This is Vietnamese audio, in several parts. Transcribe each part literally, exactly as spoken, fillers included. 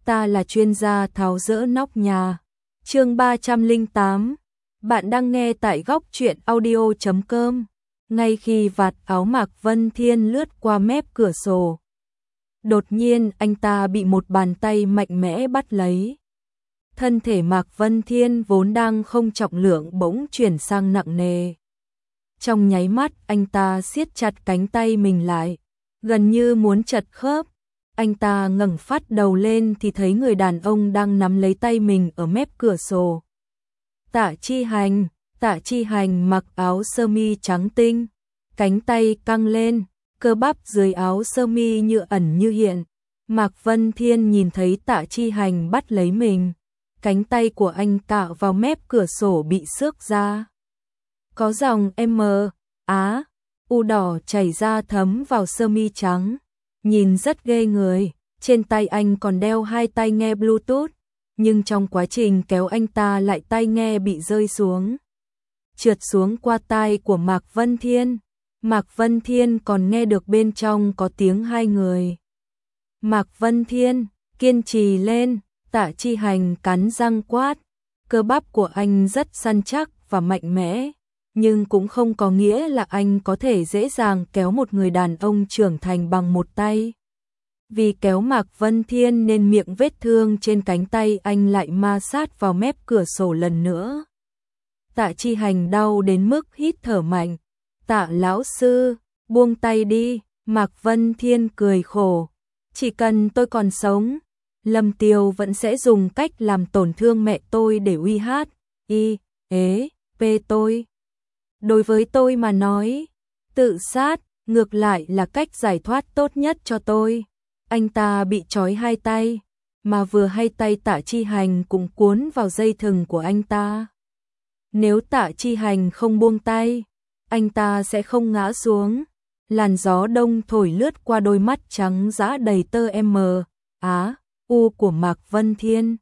ta là chuyên gia tháo dỡ nóc nhà. Chương ba trăm lẻ tám. Bạn đang nghe tại góc truyện audio chấm com. Ngay khi vạt áo Mạc Vân Thiên lướt qua mép cửa sổ, đột nhiên anh ta bị một bàn tay mạnh mẽ bắt lấy. Thân thể Mạc Vân Thiên vốn đang không trọng lượng bỗng chuyển sang nặng nề. Trong nháy mắt anh ta siết chặt cánh tay mình lại, gần như muốn chật khớp. Anh ta ngẩng phát đầu lên thì thấy người đàn ông đang nắm lấy tay mình ở mép cửa sổ. Tạ Chi Hành, Tạ Chi Hành mặc áo sơ mi trắng tinh, cánh tay căng lên, cơ bắp dưới áo sơ mi như ẩn như hiện. Mạc Vân Thiên nhìn thấy Tạ Chi Hành bắt lấy mình, cánh tay của anh cạo vào mép cửa sổ bị xước ra. Có dòng M, Á, U đỏ chảy ra thấm vào sơ mi trắng, nhìn rất ghê người. Trên tay anh còn đeo hai tai nghe Bluetooth, nhưng trong quá trình kéo anh ta lại tai nghe bị rơi xuống, trượt xuống qua tai của Mạc Vân Thiên. Mạc Vân Thiên còn nghe được bên trong có tiếng hai người. Mạc Vân Thiên, kiên trì lên, Tạ Chi Hành cắn răng quát. Cơ bắp của anh rất săn chắc và mạnh mẽ, nhưng cũng không có nghĩa là anh có thể dễ dàng kéo một người đàn ông trưởng thành bằng một tay. Vì kéo Mạc Vân Thiên nên miệng vết thương trên cánh tay anh lại ma sát vào mép cửa sổ lần nữa. Tạ Chi Hành đau đến mức hít thở mạnh. Tạ lão sư, buông tay đi. Mạc Vân Thiên cười khổ. Chỉ cần tôi còn sống, Lâm Tiêu vẫn sẽ dùng cách làm tổn thương mẹ tôi để uy hát, y, ế, pê tôi. Đối với tôi mà nói, tự sát ngược lại là cách giải thoát tốt nhất cho tôi. Anh ta bị trói hai tay, mà vừa hai tay Tạ Chi Hành cũng cuốn vào dây thừng của anh ta. Nếu Tạ Chi Hành không buông tay, anh ta sẽ không ngã xuống. Làn gió đông thổi lướt qua đôi mắt trắng dã đầy tơ M, Á, U của Mạc Vân Thiên.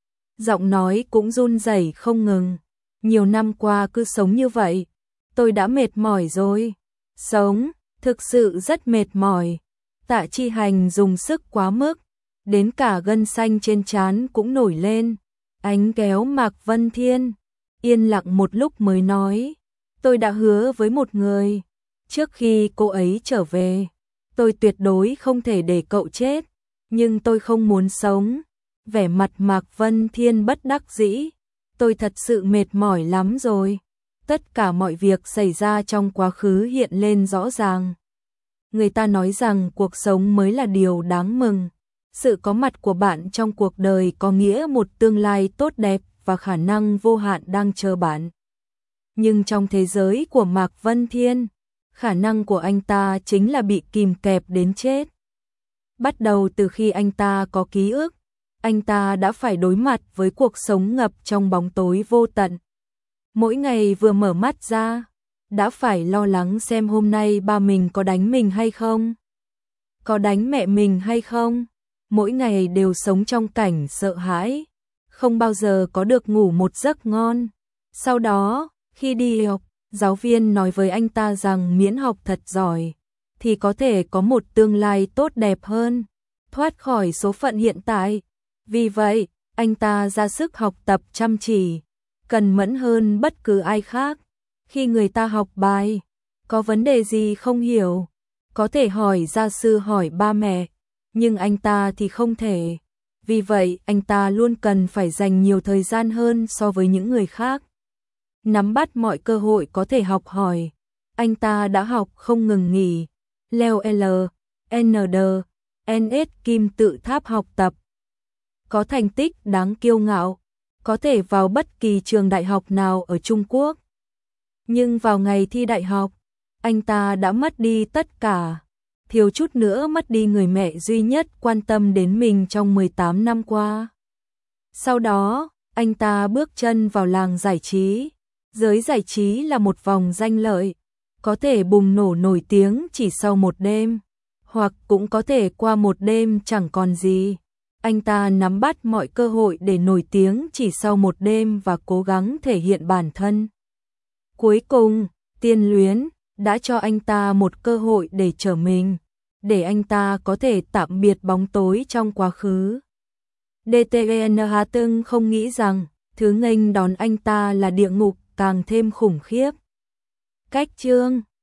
Giọng nói cũng run rẩy không ngừng. Nhiều năm qua cứ sống như vậy, tôi đã mệt mỏi rồi. Sống, thực sự rất mệt mỏi. Tạ Chi Hành dùng sức quá mức, đến cả gân xanh trên trán cũng nổi lên. Anh kéo Mạc Vân Thiên, yên lặng một lúc mới nói. Tôi đã hứa với một người, trước khi cô ấy trở về, tôi tuyệt đối không thể để cậu chết, nhưng tôi không muốn sống. Vẻ mặt Mạc Vân Thiên bất đắc dĩ. Tôi thật sự mệt mỏi lắm rồi. Tất cả mọi việc xảy ra trong quá khứ hiện lên rõ ràng. Người ta nói rằng cuộc sống mới là điều đáng mừng. Sự có mặt của bạn trong cuộc đời có nghĩa một tương lai tốt đẹp và khả năng vô hạn đang chờ bạn. Nhưng trong thế giới của Mạc Vân Thiên, khả năng của anh ta chính là bị kìm kẹp đến chết. Bắt đầu từ khi anh ta có ký ức, anh ta đã phải đối mặt với cuộc sống ngập trong bóng tối vô tận. Mỗi ngày vừa mở mắt ra, đã phải lo lắng xem hôm nay ba mình có đánh mình hay không, có đánh mẹ mình hay không. Mỗi ngày đều sống trong cảnh sợ hãi, không bao giờ có được ngủ một giấc ngon. Sau đó, khi đi học, giáo viên nói với anh ta rằng miễn học thật giỏi, thì có thể có một tương lai tốt đẹp hơn, thoát khỏi số phận hiện tại. Vì vậy, anh ta ra sức học tập chăm chỉ, cần mẫn hơn bất cứ ai khác. Khi người ta học bài, có vấn đề gì không hiểu, có thể hỏi gia sư, hỏi ba mẹ, nhưng anh ta thì không thể. Vì vậy, anh ta luôn cần phải dành nhiều thời gian hơn so với những người khác. Nắm bắt mọi cơ hội có thể học hỏi, anh ta đã học không ngừng nghỉ, leo L, N D, N S kim tự tháp học tập. Có thành tích đáng kiêu ngạo, có thể vào bất kỳ trường đại học nào ở Trung Quốc. Nhưng vào ngày thi đại học, anh ta đã mất đi tất cả, thiếu chút nữa mất đi người mẹ duy nhất quan tâm đến mình trong mười tám năm qua. Sau đó, anh ta bước chân vào làng giải trí. Giới giải trí là một vòng danh lợi, có thể bùng nổ nổi tiếng chỉ sau một đêm, hoặc cũng có thể qua một đêm chẳng còn gì. Anh ta nắm bắt mọi cơ hội để nổi tiếng chỉ sau một đêm và cố gắng thể hiện bản thân. Cuối cùng, Tiên Luyến đã cho anh ta một cơ hội để trở mình, để anh ta có thể tạm biệt bóng tối trong quá khứ. đê tê en hát từng không nghĩ rằng thứ nghênh đón anh ta là địa ngục càng thêm khủng khiếp. Cách chương